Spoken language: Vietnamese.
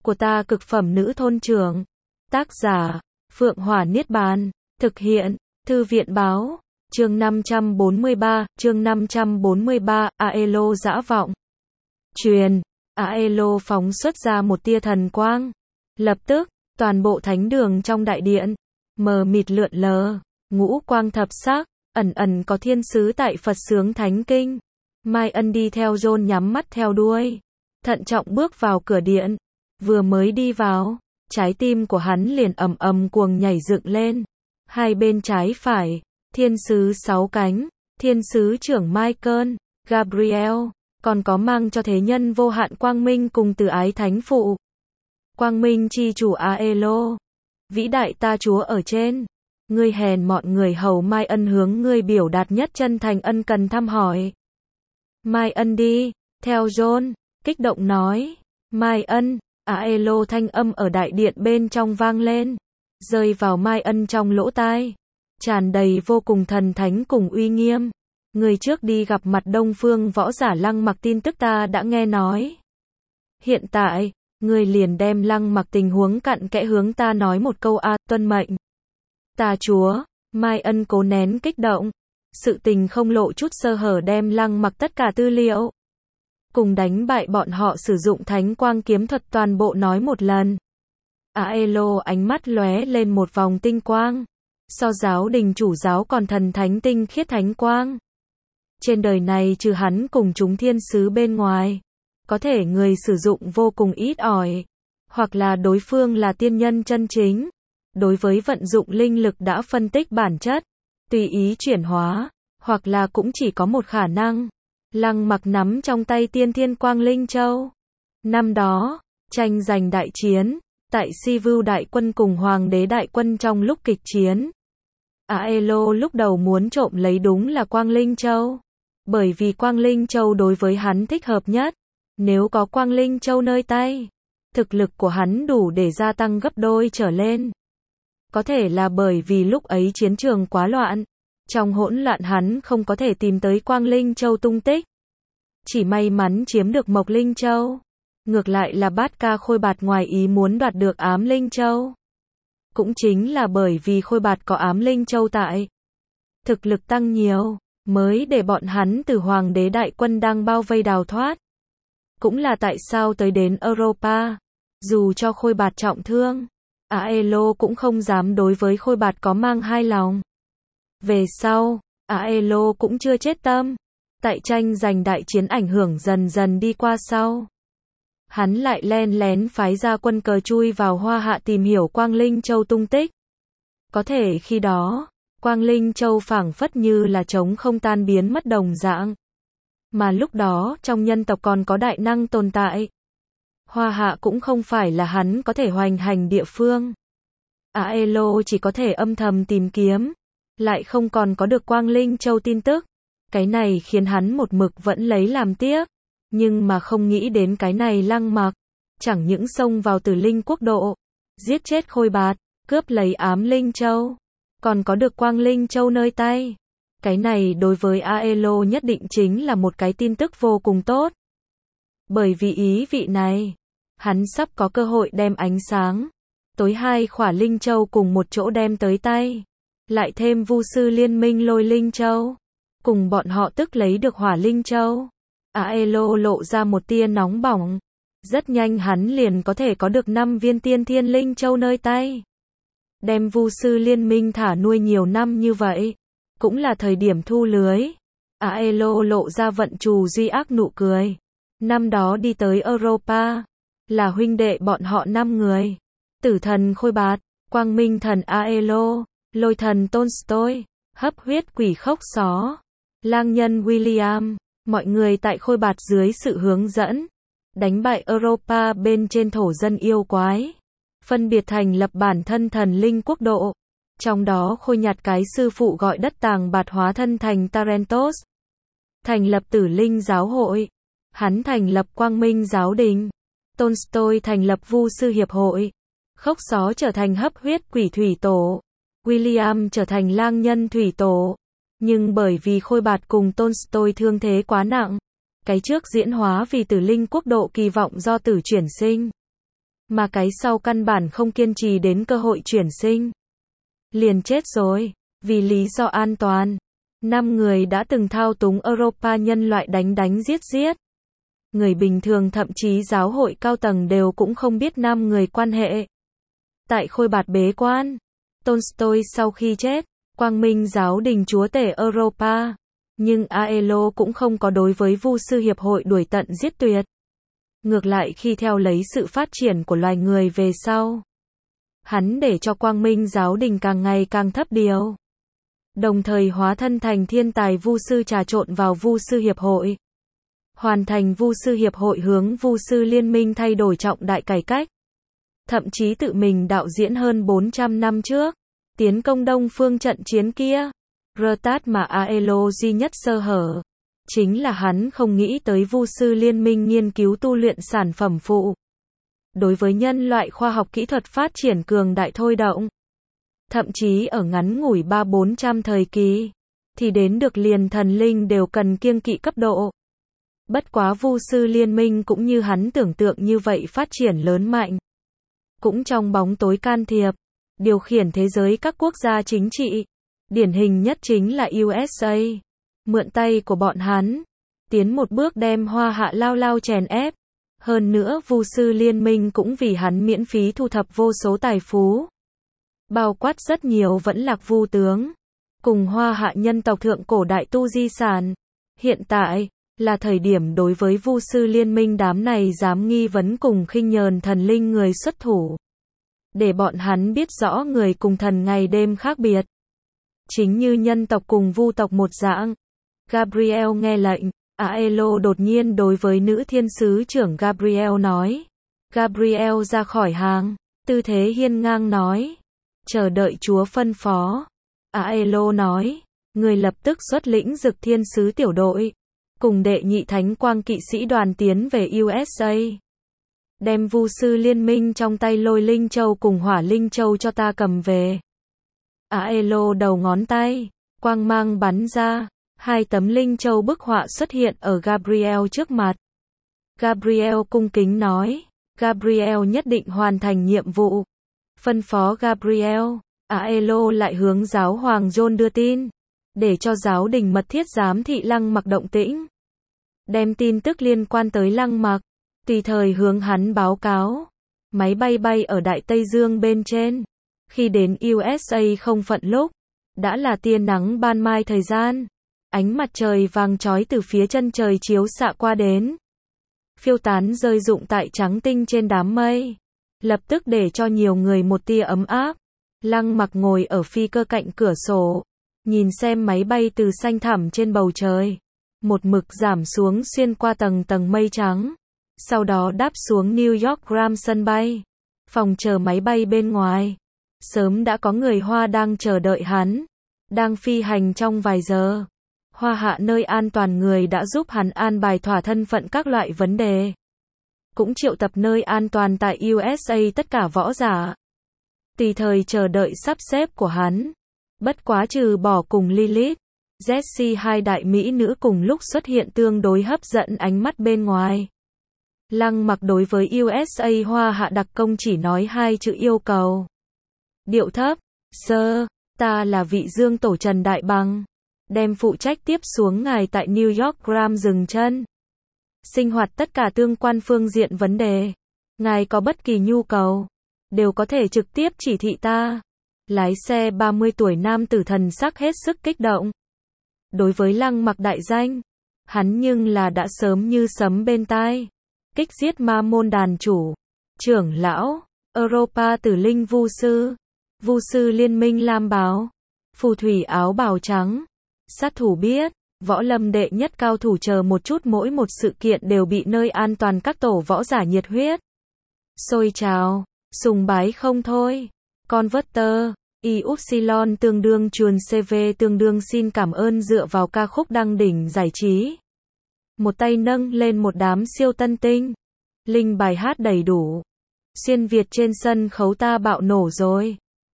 của ta cực phẩm nữ thôn trưởng. Tác giả, Phượng Hỏa Niết Bàn. Thực hiện, Thư viện Báo. Chương 543, Aelo dã vọng. Truyền, Aelo phóng xuất ra một tia thần quang. Lập tức, toàn bộ thánh đường trong đại điện, mờ mịt lượn lờ, ngũ quang thập sắc, ẩn ẩn có thiên sứ tại Phật sướng thánh kinh. Mai Ân đi theo John nhắm mắt theo đuôi, thận trọng bước vào cửa điện. Vừa mới đi vào, trái tim của hắn liền ầm ầm cuồng nhảy dựng lên. Hai bên trái phải, thiên sứ 6 cánh, thiên sứ trưởng Michael, Gabriel, còn có mang cho thế nhân vô hạn quang minh cùng từ ái thánh phụ. Quang minh chi chủ Aelo, vĩ đại ta Chúa ở trên, ngươi hèn mọn người hầu Mai Ân hướng ngươi biểu đạt nhất chân thành ân cần thăm hỏi. Mai Ân đi, theo John, kích động nói, Mai Ân, Aelo thanh âm ở đại điện bên trong vang lên, rơi vào Mai Ân trong lỗ tai, tràn đầy vô cùng thần thánh cùng uy nghiêm. Người trước đi gặp mặt Đông Phương võ giả Lăng Mặc tin tức ta đã nghe nói. Hiện tại, người liền đem Lăng Mặc tình huống cặn kẽ hướng ta nói một câu tuân mệnh. Ta Chúa, Mai Ân cố nén kích động, sự tình không lộ chút sơ hở đem Lăng Mặc tất cả tư liệu, cùng đánh bại bọn họ sử dụng thánh quang kiếm thuật toàn bộ nói một lần. Aelo ánh mắt lóe lên một vòng tinh quang, so giáo đình chủ giáo còn thần thánh tinh khiết thánh quang. Trên đời này trừ hắn cùng chúng thiên sứ bên ngoài, có thể người sử dụng vô cùng ít ỏi, hoặc là đối phương là tiên nhân chân chính, đối với vận dụng linh lực đã phân tích bản chất, tùy ý chuyển hóa, hoặc là cũng chỉ có một khả năng. Lăng Mặc nắm trong tay Tiên Thiên Quang Linh Châu. Năm đó, tranh giành đại chiến, tại Sivu đại quân cùng Hoàng đế đại quân trong lúc kịch chiến, Aelo lúc đầu muốn trộm lấy đúng là Quang Linh Châu, bởi vì Quang Linh Châu đối với hắn thích hợp nhất. Nếu có Quang Linh Châu nơi tay, thực lực của hắn đủ để gia tăng gấp đôi trở lên. Có thể là bởi vì lúc ấy chiến trường quá loạn, trong hỗn loạn hắn không có thể tìm tới Quang Linh Châu tung tích. Chỉ may mắn chiếm được Mộc Linh Châu. Ngược lại là Bát Ca Khôi Bạt ngoài ý muốn đoạt được Ám Linh Châu. Cũng chính là bởi vì Khôi Bạt có Ám Linh Châu tại, thực lực tăng nhiều, mới để bọn hắn từ Hoàng đế đại quân đang bao vây đào thoát. Cũng là tại sao tới đến Europa, dù cho Khôi Bạt trọng thương, Aelo cũng không dám đối với Khôi Bạt có mang hai lòng. Về sau, Aelo cũng chưa chết tâm. Tại tranh giành đại chiến ảnh hưởng dần dần đi qua sau, hắn lại len lén phái ra quân cờ chui vào Hoa Hạ tìm hiểu Quang Linh Châu tung tích. Có thể khi đó, Quang Linh Châu phảng phất như là trống không tan biến mất đồng dạng. Mà lúc đó trong nhân tộc còn có đại năng tồn tại. Hoa Hạ cũng không phải là hắn có thể hoành hành địa phương. Aelo chỉ có thể âm thầm tìm kiếm, lại không còn có được Quang Linh Châu tin tức. Cái này khiến hắn một mực vẫn lấy làm tiếc, nhưng mà không nghĩ đến cái này Lăng Mặc, chẳng những xông vào Tử Linh quốc độ, giết chết Khôi Bạt, cướp lấy Ám Linh Châu, còn có được Quang Linh Châu nơi tay. Cái này đối với Aelo nhất định chính là một cái tin tức vô cùng tốt. Bởi vì ý vị này, hắn sắp có cơ hội đem ánh sáng, tối hai khỏa Linh Châu cùng một chỗ đem tới tay, lại thêm Vu sư liên minh Lôi Linh Châu. Cùng bọn họ tức lấy được Hỏa Linh Châu. Aelo lộ ra một tia nóng bỏng. Rất nhanh hắn liền có thể có được 5 viên Tiên Thiên Linh Châu nơi tay. Đem Vu sư liên minh thả nuôi nhiều năm như vậy, cũng là thời điểm thu lưới. Aelo lộ ra vận trù duy ác nụ cười. Năm đó đi tới Europa, là huynh đệ bọn họ 5 người. Tử thần Khôi Bạt, Quang Minh thần Aelo, Lôi thần Tolstoy, hấp huyết quỷ Khốc Xó, lang nhân William, mọi người tại Khôi Bạt dưới sự hướng dẫn, đánh bại Europa bên trên thổ dân yêu quái, phân biệt thành lập bản thân thần linh quốc độ. Trong đó Khôi nhặt cái sư phụ gọi đất tàng bạt hóa thân thành Tarentos, thành lập Tử Linh giáo hội, hắn thành lập Quang Minh giáo đình, Tolstoy thành lập Vu sư hiệp hội, Khốc Xó trở thành hấp huyết quỷ thủy tổ, William trở thành lang nhân thủy tổ. Nhưng bởi vì Khôi Bạt cùng Tolstoy thương thế quá nặng, cái trước diễn hóa vì Tử Linh quốc độ kỳ vọng do tử chuyển sinh. Mà cái sau căn bản không kiên trì đến cơ hội chuyển sinh. Liền chết rồi. Vì lý do an toàn. 5 người đã từng thao túng Europa nhân loại đánh đánh giết giết. Người bình thường thậm chí giáo hội cao tầng đều cũng không biết 5 người quan hệ. Tại Khôi Bạt bế quan, Tolstoy sau khi chết, Quang Minh giáo đình chúa tể Europa. Nhưng Aelo cũng không có đối với Vu sư hiệp hội đuổi tận giết tuyệt. Ngược lại khi theo lấy sự phát triển của loài người về sau, hắn để cho Quang Minh giáo đình càng ngày càng thấp điều. Đồng thời hóa thân thành thiên tài Vu sư trà trộn vào Vu sư hiệp hội. Hoàn thành Vu sư hiệp hội hướng Vu sư liên minh thay đổi trọng đại cải cách. Thậm chí tự mình đạo diễn hơn 400 năm trước, tiến công Đông Phương trận chiến kia. Rtat mà Aelo duy nhất sơ hở, chính là hắn không nghĩ tới Vu sư liên minh nghiên cứu tu luyện sản phẩm phụ. Đối với nhân loại khoa học kỹ thuật phát triển cường đại thôi động. Thậm chí ở ngắn ngủi 300-400 thời kỳ, thì đến được liền thần linh đều cần kiêng kỵ cấp độ. Bất quá Vu sư liên minh cũng như hắn tưởng tượng như vậy phát triển lớn mạnh. Cũng trong bóng tối can thiệp, điều khiển thế giới các quốc gia chính trị. Điển hình nhất chính là USA. Mượn tay của bọn hắn, tiến một bước đem Hoa Hạ lao lao chèn ép. Hơn nữa Vu sư liên minh cũng vì hắn miễn phí thu thập vô số tài phú. Bao quát rất nhiều vẫn lạc vu tướng. Cùng Hoa Hạ nhân tộc thượng cổ đại tu di sản. Hiện tại, là thời điểm đối với Vu sư liên minh đám này dám nghi vấn cùng khinh nhờn thần linh người xuất thủ. Để bọn hắn biết rõ người cùng thần ngày đêm khác biệt. Chính như nhân tộc cùng vu tộc một dạng. Gabriel nghe lệnh, Aelo đột nhiên đối với nữ thiên sứ trưởng Gabriel nói. Gabriel ra khỏi hàng, tư thế hiên ngang nói. Chờ đợi Chúa phân phó. Aelo nói, người lập tức xuất lĩnh Dực thiên sứ tiểu đội. Cùng đệ nhị thánh quang kỵ sĩ đoàn tiến về USA. Đem Vu sư liên minh trong tay Lôi Linh Châu cùng Hỏa Linh Châu cho ta cầm về. Aelo đầu ngón tay, quang mang bắn ra, 2 tấm Linh Châu bức họa xuất hiện ở Gabriel trước mặt. Gabriel cung kính nói, Gabriel nhất định hoàn thành nhiệm vụ. Phân phó Gabriel, Aelo lại hướng giáo hoàng John đưa tin, để cho giáo đình mật thiết giám thị Lăng Mặc động tĩnh. Đem tin tức liên quan tới Lăng Mặc, tùy thời hướng hắn báo cáo. Máy bay bay ở Đại Tây Dương bên trên. Khi đến USA không phận lúc, đã là tia nắng ban mai thời gian. Ánh mặt trời vàng chói từ phía chân trời chiếu xạ qua đến. Phiêu tán rơi rụng tại trắng tinh trên đám mây. Lập tức để cho nhiều người một tia ấm áp. Lăng Mặc ngồi ở phi cơ cạnh cửa sổ. Nhìn xem máy bay từ xanh thẳm trên bầu trời. Một mực giảm xuống xuyên qua tầng tầng mây trắng. Sau đó đáp xuống New York Gram sân bay. Phòng chờ máy bay bên ngoài. Sớm đã có người Hoa đang chờ đợi hắn. Đang phi hành trong vài giờ. Hoa Hạ nơi an toàn người đã giúp hắn an bài thỏa thân phận các loại vấn đề. Cũng triệu tập nơi an toàn tại USA tất cả võ giả. Tùy thời chờ đợi sắp xếp của hắn. Bất quá trừ bỏ cùng Lilith, Jessie hai đại mỹ nữ cùng lúc xuất hiện tương đối hấp dẫn ánh mắt bên ngoài. Lăng Mặc đối với USA Hoa Hạ đặc công chỉ nói 2 chữ yêu cầu. Điệu thấp, sơ, ta là vị Dương Tổ Trần Đại Bằng. Đem phụ trách tiếp xuống ngài tại New York Gram dừng chân. Sinh hoạt tất cả tương quan phương diện vấn đề. Ngài có bất kỳ nhu cầu, đều có thể trực tiếp chỉ thị ta. Lái xe 30 tuổi nam tử thần sắc hết sức kích động. Đối với Lăng Mặc đại danh, hắn nhưng là đã sớm như sấm bên tai. Kích giết ma môn đàn chủ, trưởng lão, Europa tử linh Vu sư liên minh lam báo, phù thủy áo bào trắng, sát thủ biết, võ lâm đệ nhất cao thủ chờ một chút mỗi một sự kiện đều bị nơi an toàn các tổ võ giả nhiệt huyết. Xôi trào, sùng bái không thôi. Converter, Y-Upsilon tương đương chuồn CV tương đương xin cảm ơn dựa vào ca khúc đăng đỉnh giải trí. Một tay nâng lên một đám siêu tân tinh. Linh bài hát đầy đủ. Xuyên Việt trên sân khấu ta bạo nổ rồi.